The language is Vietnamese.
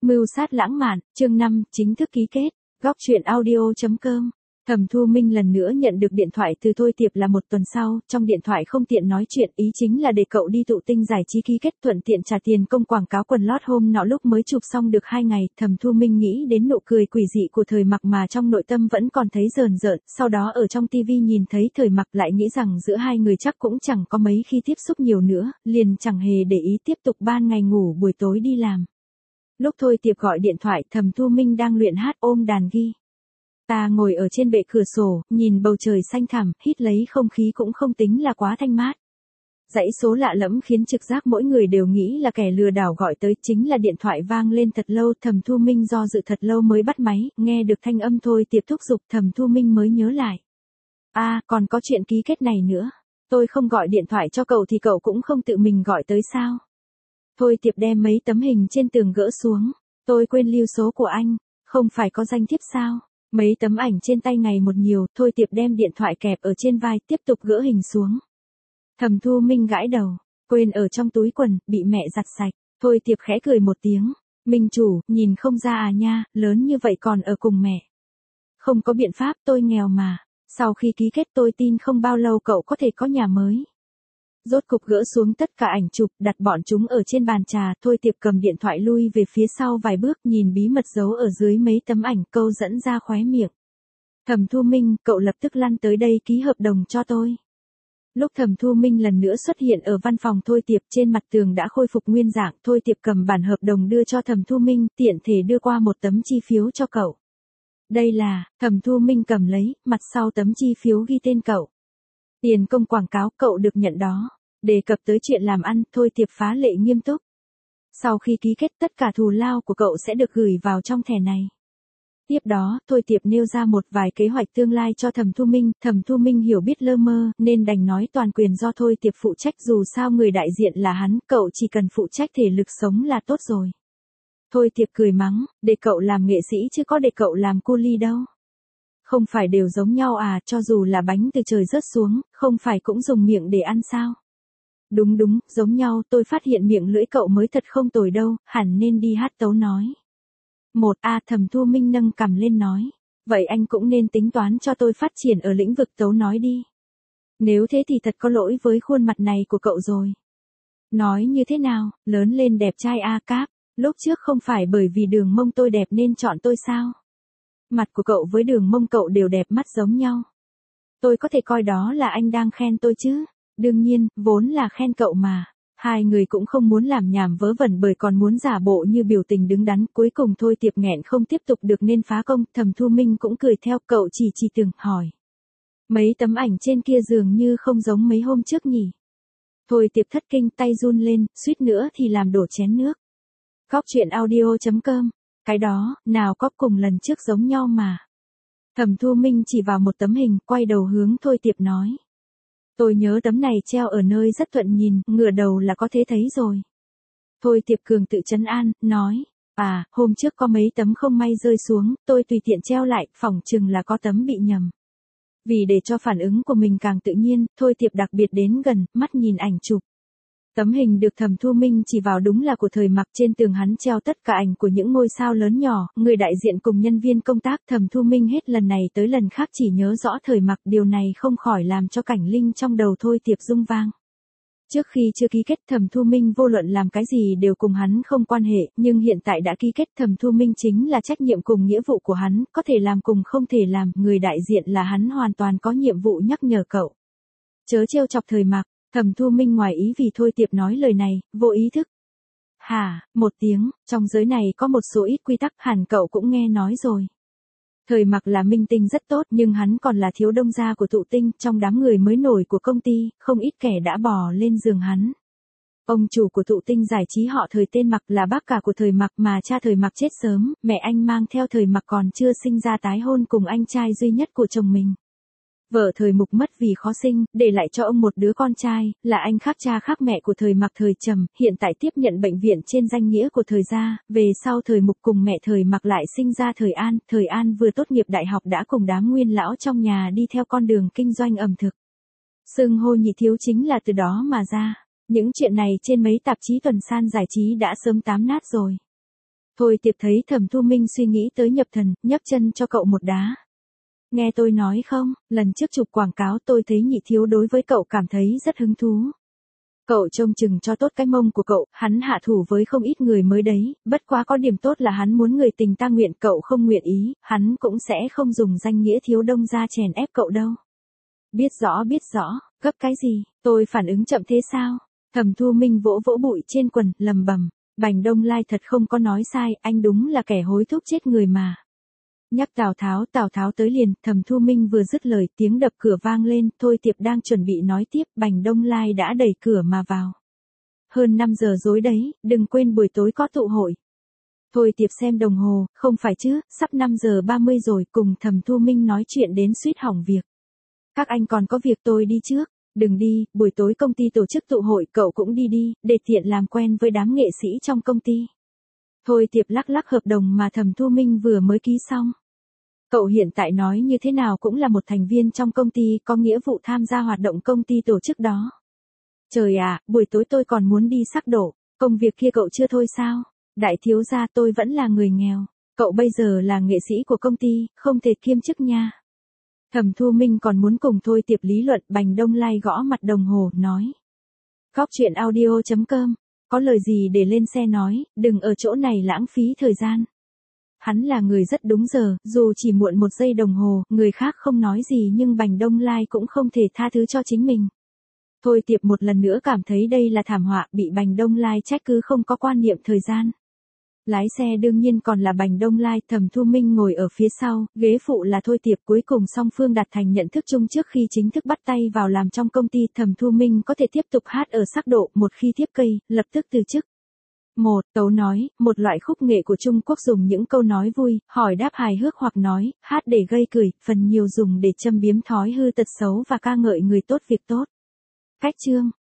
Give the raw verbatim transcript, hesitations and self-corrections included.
Mưu sát lãng mạn, chương năm, chính thức ký kết. Góc truyện audio.com. Thẩm Thu Minh lần nữa nhận được điện thoại từ Thôi Tiệp là một tuần sau, trong điện thoại không tiện nói chuyện, ý chính là để cậu đi tụ tinh giải trí ký kết thuận tiện trả tiền công quảng cáo quần lót hôm nọ lúc mới chụp xong được hai ngày. Thẩm Thu Minh nghĩ đến nụ cười quỷ dị của Thời Mặc mà trong nội tâm vẫn còn thấy rờn rợn, sau đó ở trong tivi nhìn thấy Thời Mặc lại nghĩ rằng giữa hai người chắc cũng chẳng có mấy khi tiếp xúc nhiều nữa, liền chẳng hề để ý tiếp tục ban ngày ngủ buổi tối đi làm. Lúc Thôi Tiệp gọi điện thoại, Thẩm Thu Minh đang luyện hát ôm đàn ghi. Ta ngồi ở trên bệ cửa sổ, nhìn bầu trời xanh thẳm, hít lấy không khí cũng không tính là quá thanh mát. Dãy số lạ lẫm khiến trực giác mỗi người đều nghĩ là kẻ lừa đảo gọi tới, chính là điện thoại vang lên thật lâu. Thẩm Thu Minh do dự thật lâu mới bắt máy, nghe được thanh âm Thôi Tiệp thúc giục, Thẩm Thu Minh mới nhớ lại. A, à, còn có chuyện ký kết này nữa. Tôi không gọi điện thoại cho cậu thì cậu cũng không tự mình gọi tới sao? Thôi Tiệp đem mấy tấm hình trên tường gỡ xuống. Tôi quên lưu số của anh, không phải có danh thiếp sao? Mấy tấm ảnh trên tay ngày một nhiều, Thôi Tiệp đem điện thoại kẹp ở trên vai, tiếp tục gỡ hình xuống. Thẩm Thu Minh gãi đầu, quên ở trong túi quần, bị mẹ giặt sạch. Thôi Tiệp khẽ cười một tiếng, Minh chủ, nhìn không ra à nha, lớn như vậy còn ở cùng mẹ. Không có biện pháp, tôi nghèo mà, sau khi ký kết tôi tin không bao lâu cậu có thể có nhà mới. Rốt cục gỡ xuống tất cả ảnh chụp, đặt bọn chúng ở trên bàn trà. Thôi Tiệp cầm điện thoại lui về phía sau vài bước, nhìn bí mật giấu ở dưới mấy tấm ảnh, câu dẫn ra khóe miệng. Thẩm Thu Minh, cậu lập tức lăn tới đây ký hợp đồng cho tôi. Lúc Thẩm Thu Minh lần nữa xuất hiện ở văn phòng Thôi Tiệp, trên mặt tường đã khôi phục nguyên dạng. Thôi Tiệp cầm bản hợp đồng đưa cho Thẩm Thu Minh, tiện thể đưa qua một tấm chi phiếu cho cậu. Đây là, Thẩm Thu Minh cầm lấy, mặt sau tấm chi phiếu ghi tên cậu. Tiền công quảng cáo, cậu được nhận đó. Đề cập tới chuyện làm ăn, Thôi Tiệp phá lệ nghiêm túc. Sau khi ký kết, tất cả thù lao của cậu sẽ được gửi vào trong thẻ này. Tiếp đó, Thôi Tiệp nêu ra một vài kế hoạch tương lai cho Thẩm Thu Minh. Thẩm Thu Minh hiểu biết lơ mơ, nên đành nói toàn quyền do Thôi Tiệp phụ trách, dù sao người đại diện là hắn, cậu chỉ cần phụ trách thể lực sống là tốt rồi. Thôi Tiệp cười mắng, để cậu làm nghệ sĩ chứ có để cậu làm cu li đâu. Không phải đều giống nhau à, cho dù là bánh từ trời rớt xuống, không phải cũng dùng miệng để ăn sao? Đúng đúng, giống nhau, tôi phát hiện miệng lưỡi cậu mới thật không tồi đâu, hẳn nên đi hát tấu nói. Một A, Thẩm Thu Minh nâng cằm lên nói. Vậy anh cũng nên tính toán cho tôi phát triển ở lĩnh vực tấu nói đi. Nếu thế thì thật có lỗi với khuôn mặt này của cậu rồi. Nói như thế nào, lớn lên đẹp trai A Cáp, lúc trước không phải bởi vì đường mông tôi đẹp nên chọn tôi sao? Mặt của cậu với đường mông cậu đều đẹp mắt giống nhau. Tôi có thể coi đó là anh đang khen tôi chứ? Đương nhiên, vốn là khen cậu mà. Hai người cũng không muốn làm nhảm vớ vẩn bởi còn muốn giả bộ như biểu tình đứng đắn. Cuối cùng Thôi Tiệp nghẹn không tiếp tục được nên phá công. Thẩm Thu Minh cũng cười theo, cậu chỉ chỉ từng hỏi. Mấy tấm ảnh trên kia dường như không giống mấy hôm trước nhỉ? Thôi Tiệp thất kinh, tay run lên, suýt nữa thì làm đổ chén nước. Góc truyện audio.com. Cái đó, nào có cùng lần trước giống nhau mà. Thẩm Thu Minh chỉ vào một tấm hình, quay đầu hướng Thôi Tiệp nói. Tôi nhớ tấm này treo ở nơi rất thuận nhìn, ngửa đầu là có thể thấy rồi. Thôi Tiệp cường tự trấn an, nói. À, hôm trước có mấy tấm không may rơi xuống, tôi tùy tiện treo lại, phỏng chừng là có tấm bị nhầm. Vì để cho phản ứng của mình càng tự nhiên, Thôi Tiệp đặc biệt đến gần, mắt nhìn ảnh chụp. Tấm hình được Thẩm Thu Minh chỉ vào đúng là của Thời Mặc, trên tường hắn treo tất cả ảnh của những ngôi sao lớn nhỏ, người đại diện cùng nhân viên công tác. Thẩm Thu Minh hết lần này tới lần khác chỉ nhớ rõ Thời Mặc, điều này không khỏi làm cho cảnh linh trong đầu Thôi Tiệp rung vang. Trước khi chưa ký kết, Thẩm Thu Minh vô luận làm cái gì đều cùng hắn không quan hệ, nhưng hiện tại đã ký kết, Thẩm Thu Minh chính là trách nhiệm cùng nghĩa vụ của hắn, có thể làm cùng không thể làm, người đại diện là hắn hoàn toàn có nhiệm vụ nhắc nhở cậu. Chớ trêu chọc Thời Mặc. Thẩm Thu Minh ngoài ý vì Thôi Tiệp nói lời này, vô ý thức. Hả, một tiếng, trong giới này có một số ít quy tắc hẳn cậu cũng nghe nói rồi. Thời Mặc là minh tinh rất tốt nhưng hắn còn là thiếu đông gia của Tụ Tinh, trong đám người mới nổi của công ty, không ít kẻ đã bò lên giường hắn. Ông chủ của Tụ Tinh giải trí họ Thời tên Mặc là bác cả của Thời Mặc mà cha Thời Mặc chết sớm, mẹ anh mang theo Thời Mặc còn chưa sinh ra tái hôn cùng anh trai duy nhất của chồng mình. Vợ Thời Mục mất vì khó sinh, để lại cho ông một đứa con trai, là anh khác cha khác mẹ của Thời Mặc Thời Trầm, hiện tại tiếp nhận bệnh viện trên danh nghĩa của Thời gia. Về sau Thời Mục cùng mẹ Thời Mặc lại sinh ra Thời An, Thời An vừa tốt nghiệp đại học đã cùng đám nguyên lão trong nhà đi theo con đường kinh doanh ẩm thực. Xưng hô nhị thiếu chính là từ đó mà ra. Những chuyện này trên mấy tạp chí tuần san giải trí đã sớm tám nát rồi. Thôi Tiệp thấy Thẩm Thu Minh suy nghĩ tới nhập thần, nhấc chân cho cậu một đá. Nghe tôi nói không, lần trước chụp quảng cáo tôi thấy Nhị Thiếu đối với cậu cảm thấy rất hứng thú. Cậu trông chừng cho tốt cái mông của cậu, hắn hạ thủ với không ít người mới đấy, bất quá có điểm tốt là hắn muốn người tình ta nguyện, cậu không nguyện ý, hắn cũng sẽ không dùng danh nghĩa thiếu đông ra chèn ép cậu đâu. Biết rõ biết rõ, gấp cái gì, tôi phản ứng chậm thế sao? Thẩm Thu Minh vỗ vỗ bụi trên quần, lầm bầm, Bành Đông Lai thật không có nói sai, anh đúng là kẻ hối thúc chết người mà. Nhắc Tào Tháo, Tào Tháo tới liền, Thẩm Thu Minh vừa dứt lời, tiếng đập cửa vang lên, Thôi Tiệp đang chuẩn bị nói tiếp, Bành Đông Lai đã đẩy cửa mà vào. Hơn năm giờ rối đấy, đừng quên buổi tối có tụ hội. Thôi Tiệp xem đồng hồ, không phải chứ, sắp năm giờ ba mươi rồi, cùng Thẩm Thu Minh nói chuyện đến suýt hỏng việc. Các anh còn có việc, tôi đi trước. Đừng đi, buổi tối công ty tổ chức tụ hội, cậu cũng đi đi, để tiện làm quen với đám nghệ sĩ trong công ty. Thôi Tiệp lắc lắc hợp đồng mà Thẩm Thu Minh vừa mới ký xong. Cậu hiện tại nói như thế nào cũng là một thành viên trong công ty, có nghĩa vụ tham gia hoạt động công ty tổ chức đó. Trời ạ, buổi tối tôi còn muốn đi sắc đổ, công việc kia cậu chưa thôi sao? Đại thiếu gia, tôi vẫn là người nghèo, cậu bây giờ là nghệ sĩ của công ty, không thể kiêm chức nha. Thẩm Thu Minh còn muốn cùng Thôi Tiệp lý luận, Bành Đông Lai gõ mặt đồng hồ, nói. Góc chuyện audio chấm com, có lời gì để lên xe nói, đừng ở chỗ này lãng phí thời gian. Hắn là người rất đúng giờ, dù chỉ muộn một giây đồng hồ, người khác không nói gì nhưng Bành Đông Lai cũng không thể tha thứ cho chính mình. Thôi Tiệp một lần nữa cảm thấy đây là thảm họa, bị Bành Đông Lai trách cứ không có quan niệm thời gian. Lái xe đương nhiên còn là Bành Đông Lai, Thẩm Thu Minh ngồi ở phía sau, ghế phụ là Thôi Tiệp, cuối cùng song phương đạt thành nhận thức chung trước khi chính thức bắt tay vào làm trong công ty, Thẩm Thu Minh có thể tiếp tục hát ở sắc độ, một khi tiếp cây, lập tức từ chức. Một, tấu nói, một loại khúc nghệ của Trung Quốc dùng những câu nói vui, hỏi đáp hài hước hoặc nói, hát để gây cười, phần nhiều dùng để châm biếm thói hư tật xấu và ca ngợi người tốt việc tốt. Cách chương